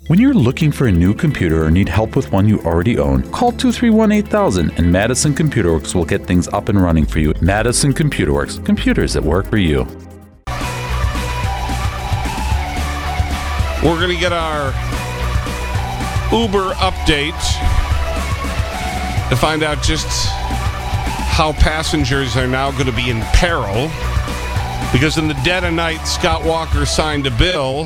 When you're looking for a new computer or need help with one you already own, call 231-8000 and Madison Computer Works will get things up and running for you. Madison Computer Works, computers that work for you. We're going to get our Uber update to find out just how passengers are now going to be in peril. Because in the dead of night, Scott Walker signed a bill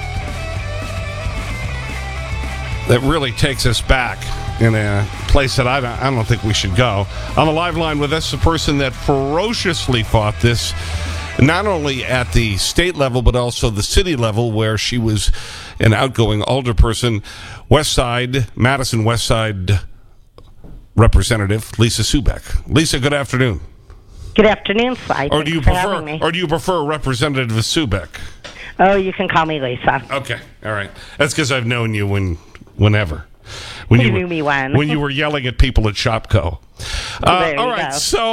that really takes us back in a place that I don't think we should go. On the live line with us, a person that ferociously fought this, not only at the state level, but also the city level, where she was an outgoing alderperson, Madison West Side Representative Lisa Subeck. Lisa, good afternoon. Good afternoon, Sly. Or do you prefer Representative Subeck? Oh, you can call me Lisa. Okay, all right. That's because I've known you whenever. When you knew me when? When you were yelling at people at Shopko. All right,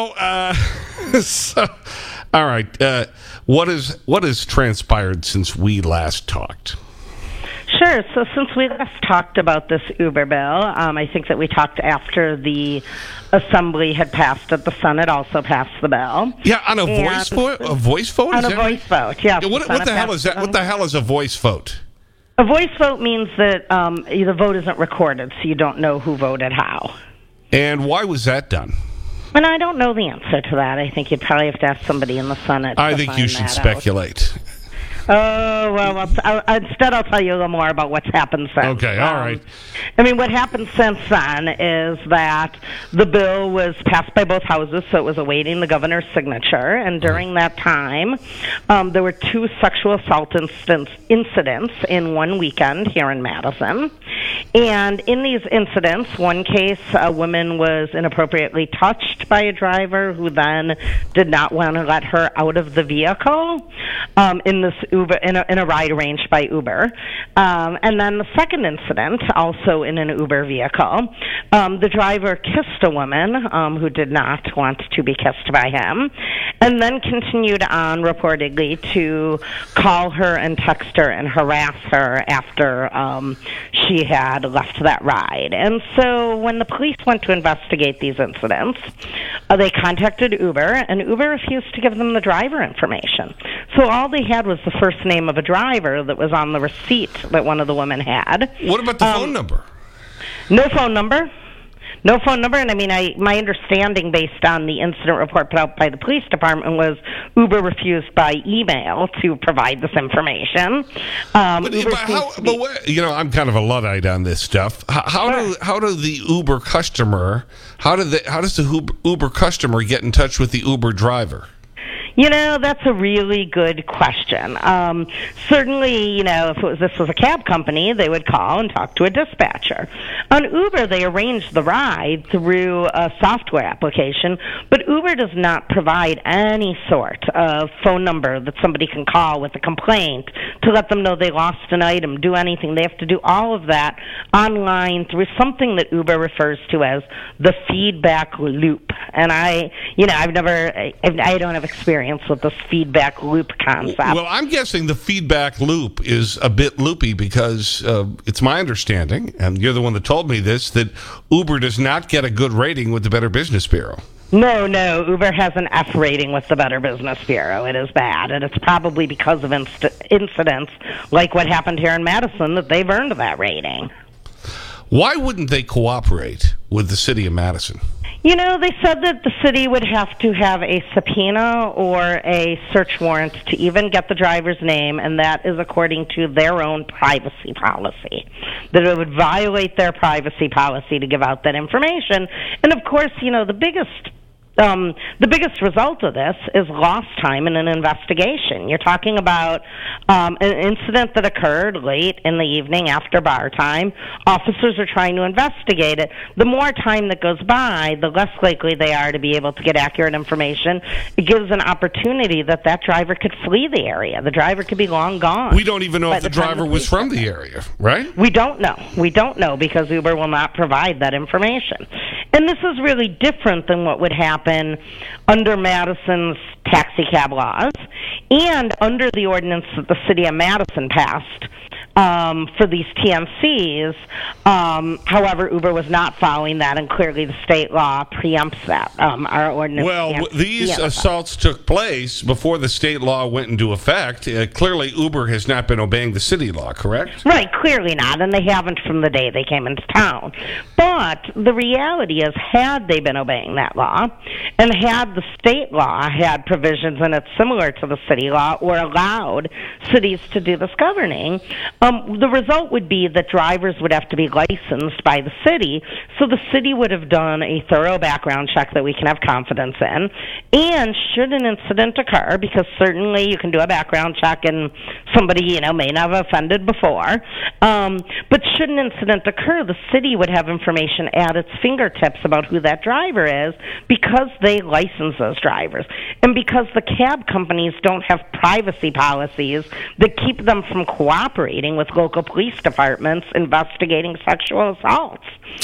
go. All right. What has transpired since we last talked? Sure. So since we last talked about this Uber bill, I think that we talked after the Assembly had passed it. The Senate also passed the bill. Yeah, on a voice vote? A voice vote? On a voice vote, yeah. What the hell is that? What the hell is a voice vote? A voice vote means that the vote isn't recorded, so you don't know who voted how. And why was that done? And I don't know the answer to that. I think you'd probably have to ask somebody in the Senate. I think you should speculate. Oh, well, instead I'll tell you a little more about what's happened since. Okay, all right. I mean, what happened since then is that the bill was passed by both houses, so it was awaiting the governor's signature. And during that time, there were 2 sexual assault incidents in one weekend here in Madison. And in these incidents, one case, a woman was inappropriately touched by a driver who then did not want to let her out of the vehicle in this Uber, in a ride arranged by Uber. And then the second incident, also in an Uber vehicle, the driver kissed a woman who did not want to be kissed by him, and then continued on reportedly to call her and text her and harass her after she had left that ride. And so when the police went to investigate these incidents, they contacted Uber, and Uber refused to give them the driver information. So all they had was the first name of a driver that was on the receipt that one of the women had. What about the phone number? No phone number. No phone number, and I mean, my understanding based on the incident report put out by the police department was Uber refused by email to provide this information. I'm kind of a Luddite on this stuff. How does the Uber customer get in touch with the Uber driver? You know, that's a really good question. Certainly, you know, if this was a cab company, they would call and talk to a dispatcher. On Uber, they arrange the ride through a software application, but Uber does not provide any sort of phone number that somebody can call with a complaint to let them know they lost an item, do anything. They have to do all of that online through something that Uber refers to as the feedback loop. And I don't have experience with this feedback loop concept. Well, I'm guessing the feedback loop is a bit loopy because it's my understanding, and you're the one that told me this, that Uber does not get a good rating with the Better Business Bureau. No, Uber has an F rating with the Better Business Bureau. It is bad, and it's probably because of incidents like what happened here in Madison that they've earned that rating. Why wouldn't they cooperate with the city of Madison? You know, they said that the city would have to have a subpoena or a search warrant to even get the driver's name, and that is according to their own privacy policy. That it would violate their privacy policy to give out that information. And, of course, you know, the biggest result of this is lost time in an investigation. You're talking about an incident that occurred late in the evening after bar time. Officers are trying to investigate it. The more time that goes by, the less likely they are to be able to get accurate information. It gives an opportunity that driver could flee the area. The driver could be long gone. We don't even know if the driver was from the area, right? We don't know. We don't know because Uber will not provide that information. And this is really different than what would happen under Madison's taxi cab laws and under the ordinance that the city of Madison passed for these TNCs. However, Uber was not following that, and clearly the state law preempts that. Our ordinance. Well, these assaults took place before the state law went into effect. Clearly, Uber has not been obeying the city law, correct? Right, clearly not, and they haven't from the day they came into town. But the reality is, had they been obeying that law, and had the state law had provisions in it similar to the city law, or allowed cities to do this governing, the result would be that drivers would have to be licensed by the city, so the city would have done a thorough background check that we can have confidence in, and should an incident occur, because certainly you can do a background check and somebody, may not have offended before, but should an incident occur, the city would have information at its fingertips about who that driver is, because they license those drivers, and because the cab companies don't have privacy policies that keep them from cooperating with local police departments investigating sexual assaults.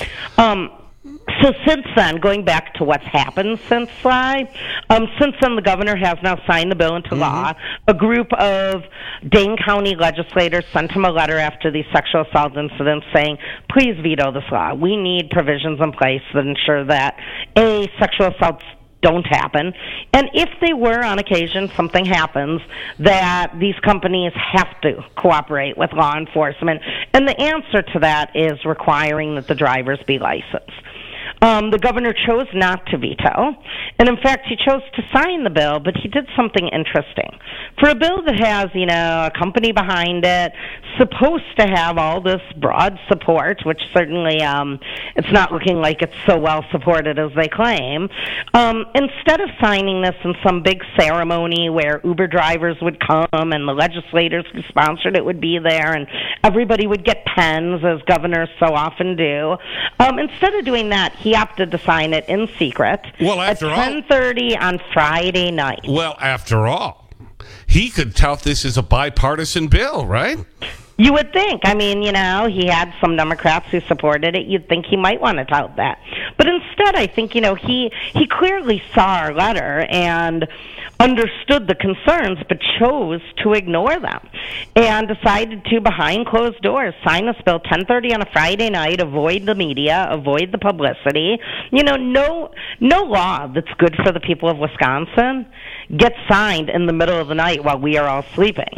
So since then, going back to what's happened since then, the governor has now signed the bill into law. A group of Dane County legislators sent him a letter after these sexual assault incidents saying, please veto this law. We need provisions in place that ensure that, A, sexual assaults don't happen, and if they were on occasion, something happens, that these companies have to cooperate with law enforcement. And the answer to that is requiring that the drivers be licensed. The governor chose not to veto, and in fact, he chose to sign the bill, but he did something interesting. For a bill that has, a company behind it, supposed to have all this broad support, which certainly it's not looking like it's so well supported as they claim, instead of signing this in some big ceremony where Uber drivers would come and the legislators who sponsored it would be there and everybody would get pens, as governors so often do, instead of doing that, he opted to sign it in secret at 10:30 on Friday night. Well, after all, he could tout this as a bipartisan bill, right? You would think. He had some Democrats who supported it. You'd think he might want to tout that. But instead, I think, he clearly saw our letter and understood the concerns, but chose to ignore them and decided to, behind closed doors, sign this bill 10:30 on a Friday night, avoid the media, avoid the publicity. No law that's good for the people of Wisconsin gets signed in the middle of the night while we are all sleeping.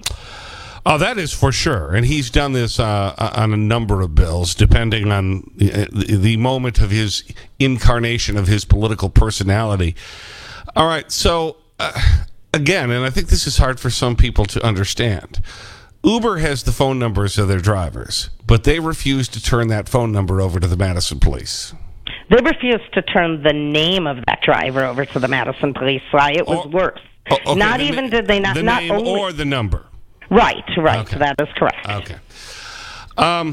Oh, that is for sure. And he's done this on a number of bills, depending on the moment of his incarnation of his political personality. All right, so, again, and I think this is hard for some people to understand. Uber has the phone numbers of their drivers, but they refuse to turn that phone number over to the Madison police. They refused to turn the name of that driver over to the Madison police. It was worse. Okay, not even did they not... The not name only, or the number. Right. Okay. That is correct. Okay.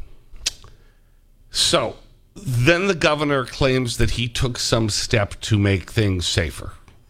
So, then the governor claims that he took some step to make things safer.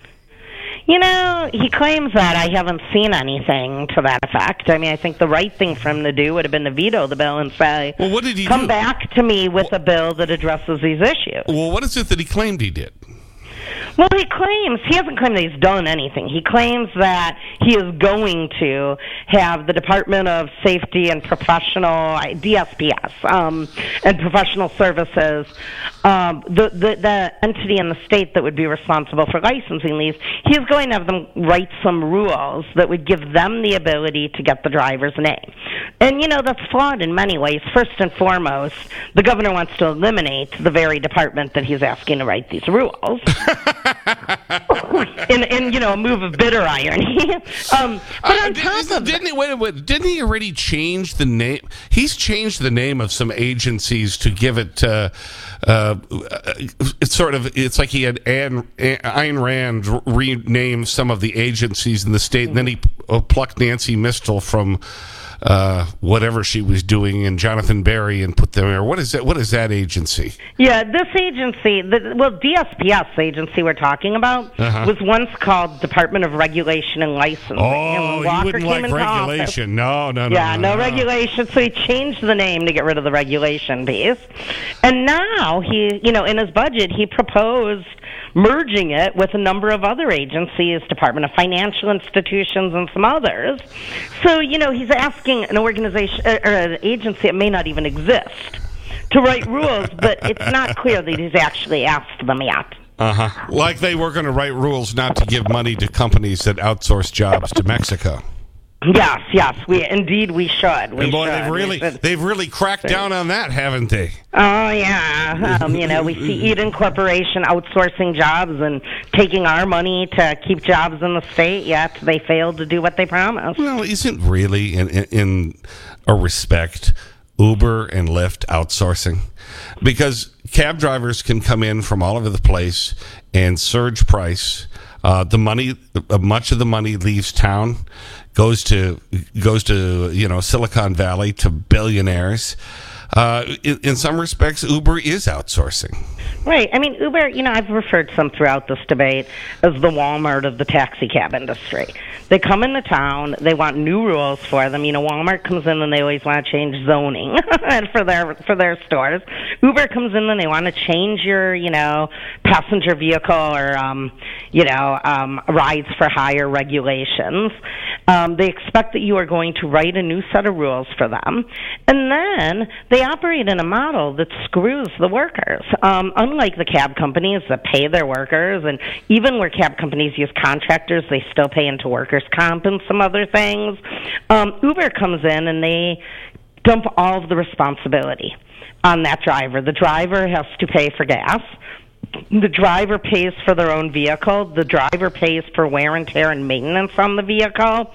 He claims that. I haven't seen anything to that effect. I think the right thing for him to do would have been to veto the bill and say, well, what did he come do? back to me with a bill that addresses these issues. Well, what is it that he claimed he did? Well, he hasn't claimed that he's done anything. He claims that he is going to have the Department of Safety and Professional, DSPS, and Professional Services, the entity in the state that would be responsible for licensing these, he is going to have them write some rules that would give them the ability to get the driver's name. And, that's flawed in many ways. First and foremost, the governor wants to eliminate the very department that he's asking to write these rules. in a move of bitter irony. But on top of didn't he already change the name? He's changed the name of some agencies to give it it's like he had Ayn Rand rename some of the agencies in the state, and then he plucked Nancy Mistel from whatever she was doing and Jonathan Berry and put them there. What is that agency? Yeah, this agency, DSPS agency we're talking about was once called Department of Regulation and Licensing. Oh, you wouldn't like regulation. No. Yeah, no regulation. So he changed the name to get rid of the regulation piece. And now he, in his budget, he proposed merging it with a number of other agencies, Department of Financial Institutions and some others. So, he's asking an organization or an agency that may not even exist to write rules, but it's not clear that he's actually asked them yet. Like they were going to write rules not to give money to companies that outsource jobs to Mexico. Yes, we should. And boy, they've really cracked down on that, haven't they? Oh yeah, we see Eden Corporation outsourcing jobs and taking our money to keep jobs in the state. Yet they failed to do what they promised. Well, isn't really in a respect Uber and Lyft outsourcing? Because cab drivers can come in from all over the place and surge price. Much of the money leaves town, goes to Silicon Valley, to billionaires. In some respects, Uber is outsourcing. Right. I mean, Uber, I've referred some throughout this debate as the Walmart of the taxi cab industry. They come into town, they want new rules for them. Walmart comes in and they always want to change zoning for their stores. Uber comes in and they want to change your, passenger vehicle or, rides for hire regulations. They expect that you are going to write a new set of rules for them. And then they operate in a model that screws the workers. Unlike the cab companies that pay their workers, and even where cab companies use contractors, they still pay into workers' comp and some other things. Uber comes in and they dump all of the responsibility on that driver. The driver has to pay for gas. The driver pays for their own vehicle. The driver pays for wear and tear and maintenance on the vehicle.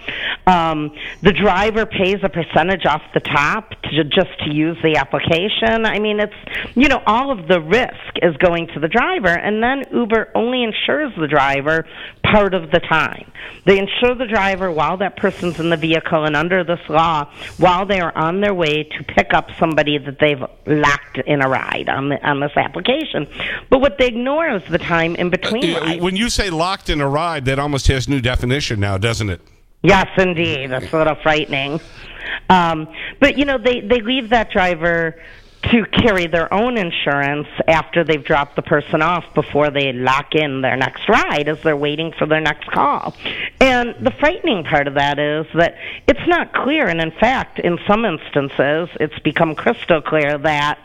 The driver pays a percentage off the top just to use the application. I mean, it's, all of the risk is going to the driver, and then Uber only insures the driver part of the time. They insure the driver while that person's in the vehicle, and under this law, while they are on their way to pick up somebody that they've locked in a ride on this application. But what they ignore is the time in between rides. When you say locked in a ride, that almost has new definition now, doesn't it? Yes, indeed. That's a little frightening. But, they leave that driver to carry their own insurance after they've dropped the person off before they lock in their next ride as they're waiting for their next call. And the frightening part of that is that it's not clear, and in fact, in some instances, it's become crystal clear that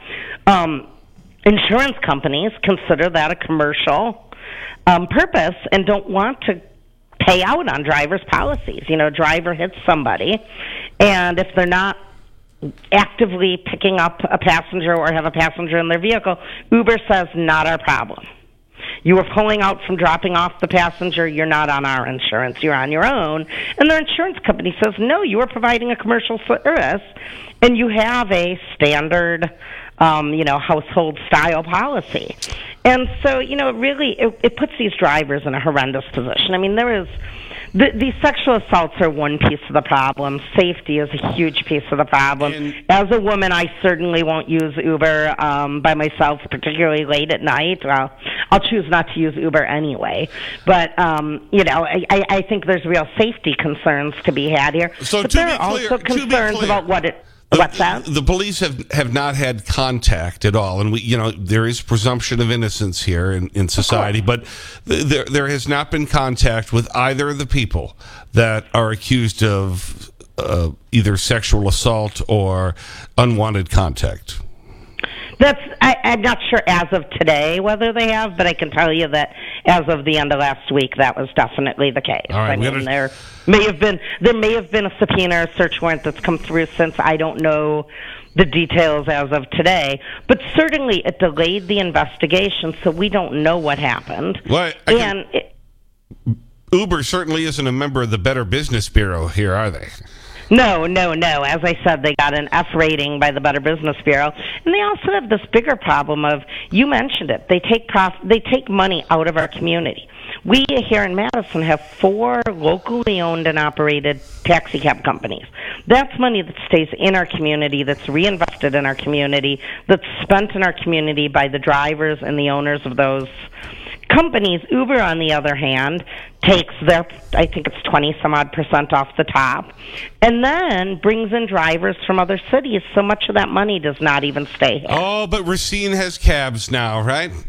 insurance companies consider that a commercial purpose and don't want to pay out on drivers' policies. Driver hits somebody, and if they're not actively picking up a passenger or have a passenger in their vehicle, Uber says, not our problem. You were pulling out from dropping off the passenger, you're not on our insurance, you're on your own. And their insurance company says, no, you are providing a commercial service, and you have a standard household style policy. And so, really, it puts these drivers in a horrendous position. I mean, these sexual assaults are one piece of the problem. Safety is a huge piece of the problem. And as a woman, I certainly won't use Uber by myself, particularly late at night. I'll choose not to use Uber anyway. But, I think there's real safety concerns to be had here. So but there are also concerns about what's that? The police have not had contact at all, and there is presumption of innocence here in society, but there has not been contact with either of the people that are accused of either sexual assault or unwanted contact. I'm not sure as of today whether they have, but I can tell you that as of the end of last week, that was definitely the case. All right, there may have been a subpoena or search warrant that's come through since. I don't know the details as of today, but certainly it delayed the investigation, so we don't know what happened. Well, Uber certainly isn't a member of the Better Business Bureau here, are they? No. As I said, they got an F rating by the Better Business Bureau. And they also have this bigger problem of, you mentioned it, they take money out of our community. We here in Madison have 4 locally owned and operated taxi cab companies. That's money that stays in our community, that's reinvested in our community, that's spent in our community by the drivers and the owners of those companies. Uber, on the other hand, takes their, I think it's 20-some-odd% off the top, and then brings in drivers from other cities. So much of that money does not even stay here. Oh, but Racine has cabs now, right?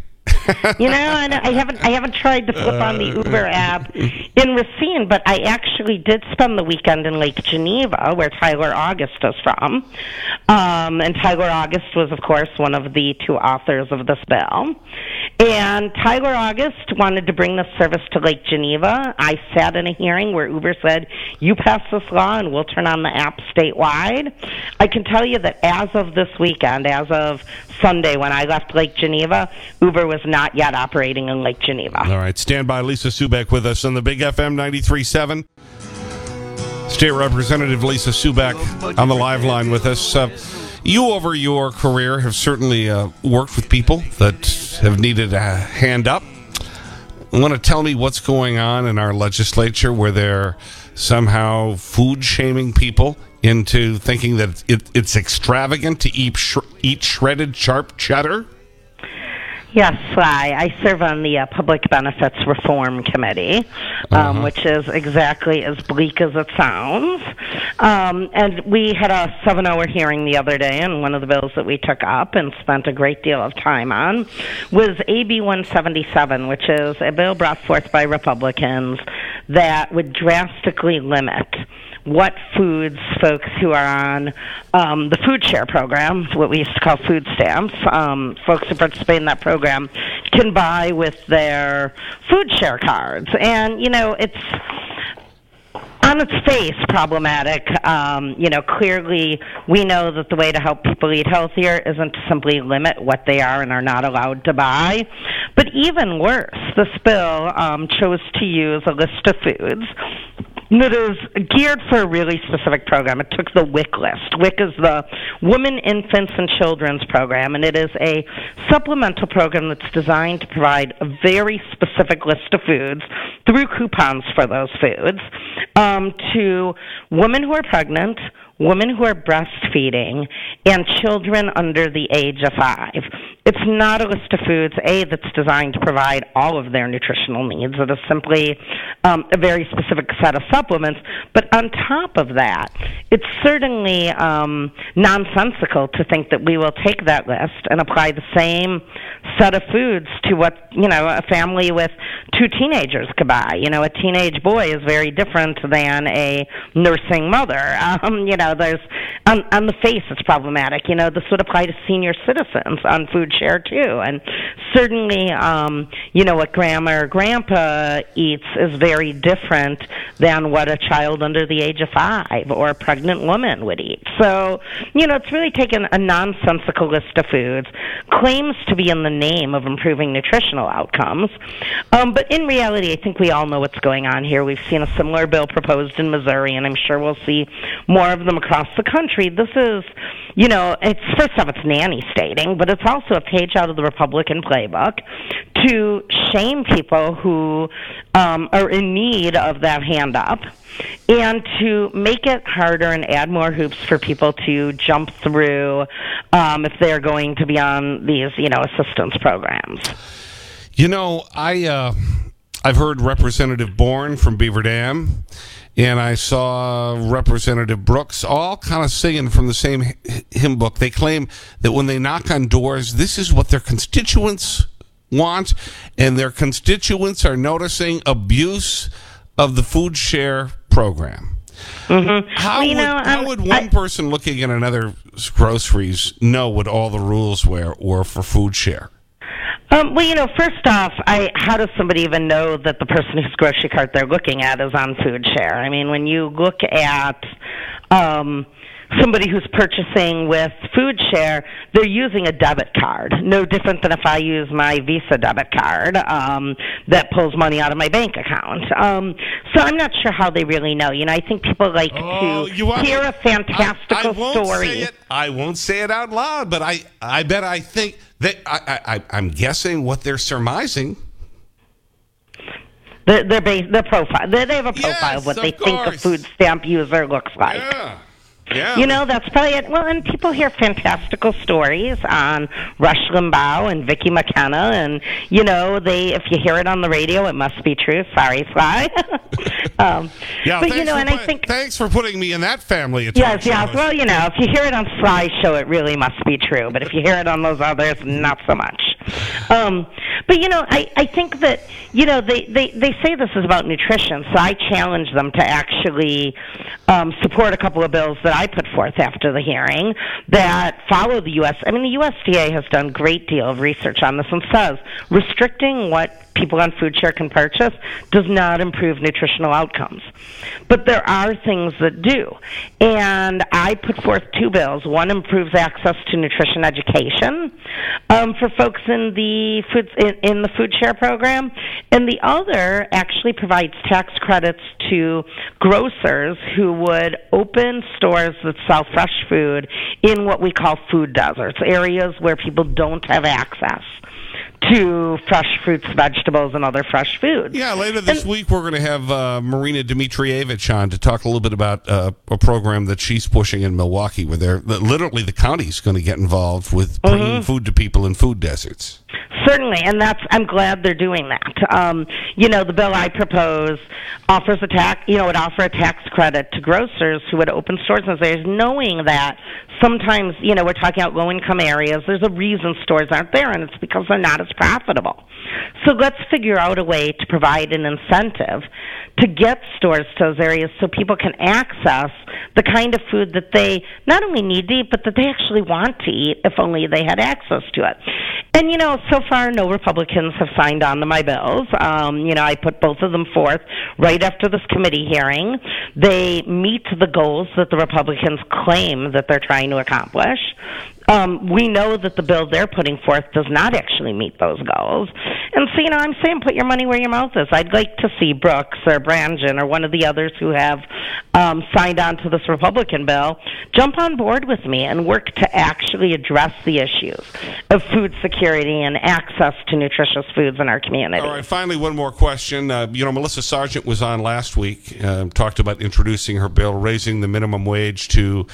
And I haven't tried to flip on the Uber app in Racine, but I actually did spend the weekend in Lake Geneva, where Tyler August is from. And Tyler August was, of course, one of the two authors of this bill. And Tyler August wanted to bring this service to Lake Geneva. I sat in a hearing where Uber said, you pass this law and we'll turn on the app statewide. I can tell you that as of this weekend, as of Sunday when I left Lake Geneva, Uber was not yet operating in Lake Geneva. All right, stand by. Lisa Subeck with us on the Big FM 93.7. State Representative Lisa Subeck on the live line with us. You, over your career, have certainly worked with people that have needed a hand up. Want to tell me what's going on in our legislature where they're somehow food-shaming people into thinking that it's extravagant to eat shredded sharp cheddar? Yes, I serve on the Public Benefits Reform Committee, which is exactly as bleak as it sounds. And we had a 7-hour hearing the other day, and one of the bills that we took up and spent a great deal of time on was AB 177, which is a bill brought forth by Republicans that would drastically limit what foods folks who are on the food share program, what we used to call food stamps, folks who participate in that program can buy with their food share cards. And, it's on its face problematic. Clearly we know that the way to help people eat healthier isn't to simply limit what they are and are not allowed to buy. But even worse, this bill chose to use a list of foods that is geared for a really specific program. It took the WIC list. WIC is the Women, Infants, and Children's Program, and it is a supplemental program that's designed to provide a very specific list of foods through coupons for those foods to women who are pregnant, women who are breastfeeding, and children under the age of 5. It's not a list of foods, that's designed to provide all of their nutritional needs. It is simply a very specific set of supplements. But on top of that, it's certainly nonsensical to think that we will take that list and apply the same set of foods to what, a family with 2 teenagers could buy. A teenage boy is very different than a nursing mother. There's on the face it's problematic. This would apply to senior citizens on food share too, and certainly what grandma or grandpa eats is very different than what a child under the age of 5 or a pregnant woman would eat. So it's really taken a nonsensical list of foods, claims to be in the name of improving nutritional outcomes, but in reality I think we all know what's going on here. We've seen a similar bill proposed in Missouri, and I'm sure we'll see more of them across the country. This is, it's first off, it's nanny stating, but it's also a page out of the Republican playbook to shame people who are in need of that hand up, and to make it harder and add more hoops for people to jump through if they're going to be on these, assistance programs. I've heard Representative Bourne from Beaver Dam, and I saw Representative Brooks all kind of singing from the same hymn book. They claim that when they knock on doors, this is what their constituents want, and their constituents are noticing abuse of the food share program. How would one person looking at another groceries know what all the rules were for food share? First off, how does somebody even know that the person whose grocery cart they're looking at is on food share? I mean, when you look at somebody who's purchasing with food share, they're using a debit card. No different than if I use my Visa debit card that pulls money out of my bank account. So I'm not sure how they really know. I think people like to hear a fantastical story. I won't say it out loud, but I bet I think that I'm guessing what they're surmising. Their profile. They have a profile of what they think a food stamp user looks like. Yeah. Yeah. That's probably it. Well, and people hear fantastical stories on Rush Limbaugh and Vicki McKenna, and, if you hear it on the radio, it must be true. Sorry, Sly. Thanks for putting me in that family. Yes. Well, if you hear it on Sly's show, it really must be true. But if you hear it on those others, not so much. But, I think that, they say this is about nutrition, so I challenge them to actually support a couple of bills that I put forth after the hearing that follow the U.S. I mean, the USDA has done a great deal of research on this and says restricting what people on food share can purchase does not improve nutritional outcomes. But there are things that do. And I put forth two bills. One improves access to nutrition education for folks in the food share program, and the other actually provides tax credits to grocers who would open stores that sell fresh food in what we call food deserts, areas where people don't have access to fresh fruits, vegetables, and other fresh foods. Yeah, later this week we're going to have Marina Dmitrievich on to talk a little bit about a program that she's pushing in Milwaukee, where literally the county's going to get involved with bringing food to people in food deserts. Certainly, and I'm glad they're doing that. The bill I propose offers would offer a tax credit to grocers who would open stores in those areas, knowing that sometimes, we're talking about low-income areas, there's a reason stores aren't there, and it's because they're not as profitable. So let's figure out a way to provide an incentive to get stores to those areas so people can access the kind of food that they not only need to eat, but that they actually want to eat if only they had access to it. And, so far no Republicans have signed on to my bills. I put both of them forth right after this committee hearing. They meet the goals that the Republicans claim that they're trying to accomplish. We know that the bill they're putting forth does not actually meet those goals. And so, I'm saying put your money where your mouth is. I'd like to see Brooks or Brangen or one of the others who have signed on to this Republican bill jump on board with me and work to actually address the issues of food security and access to nutritious foods in our community. All right, finally, one more question. Melissa Sargent was on last week, talked about introducing her bill, raising the minimum wage to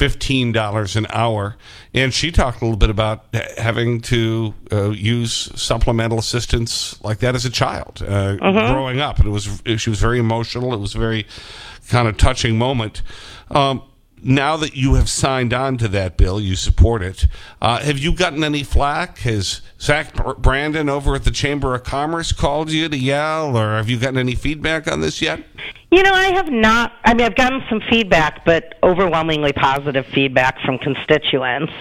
$15 an hour. And she talked a little bit about having to use supplemental assistance like that as a child growing up. And she was very emotional. It was a very kind of touching moment. Now that you have signed on to that bill, you support it, have you gotten any flack? Has Zach Brandon over at the Chamber of Commerce called you to yell, or have you gotten any feedback on this yet? I have not. I mean, I've gotten some feedback, but overwhelmingly positive feedback from constituents.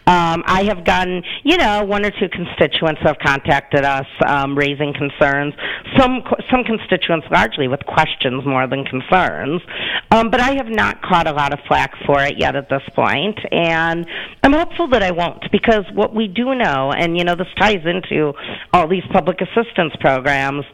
I have gotten, one or two constituents have contacted us raising concerns. Some constituents largely with questions more than concerns. But I have not caught a lot of flack for it yet at this point. And I'm hopeful that I won't, because what we do know, and, this ties into all these public assistance programs,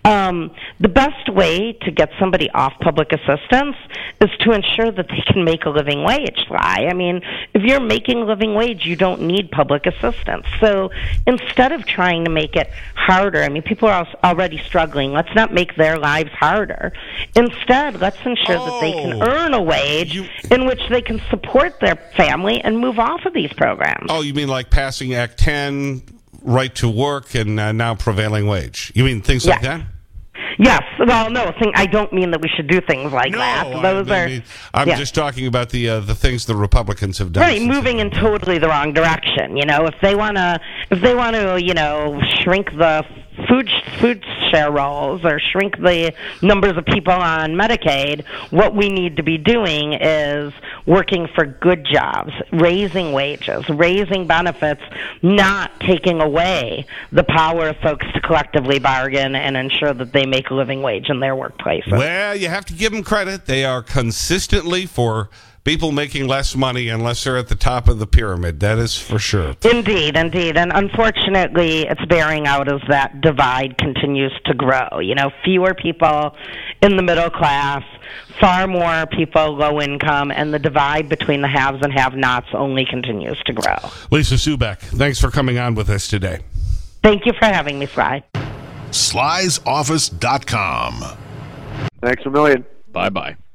the best way to get somebody off public assistance is to ensure that they can make a living wage, Sly. I mean, if you're making a living wage, you don't need public assistance. So instead of trying to make it harder, I mean, people are already struggling. Let's not make their lives harder. Instead, let's ensure that they can earn a wage in which they can support their family and move off of these programs. Oh, you mean like passing Act 10, right to work, and now prevailing wage? You mean things like that? Yes. Well, no, I don't mean that we should do things like that. I'm just talking about the things the Republicans have done. Right, moving in totally the wrong direction. If they want to, shrink the food share rolls or shrink the numbers of people on Medicaid, what we need to be doing is working for good jobs, raising wages, raising benefits, not taking away the power of folks to collectively bargain and ensure that they make a living wage in their workplaces. Well, you have to give them credit. They are consistently for people making less money unless they're at the top of the pyramid. That is for sure. Indeed. And unfortunately, it's bearing out as that divide continues to grow. Fewer people in the middle class, far more people low income, and the divide between the haves and have-nots only continues to grow. Lisa Subeck, thanks for coming on with us today. Thank you for having me, Sly. Sly'sOffice.com. Thanks a million. Bye-bye.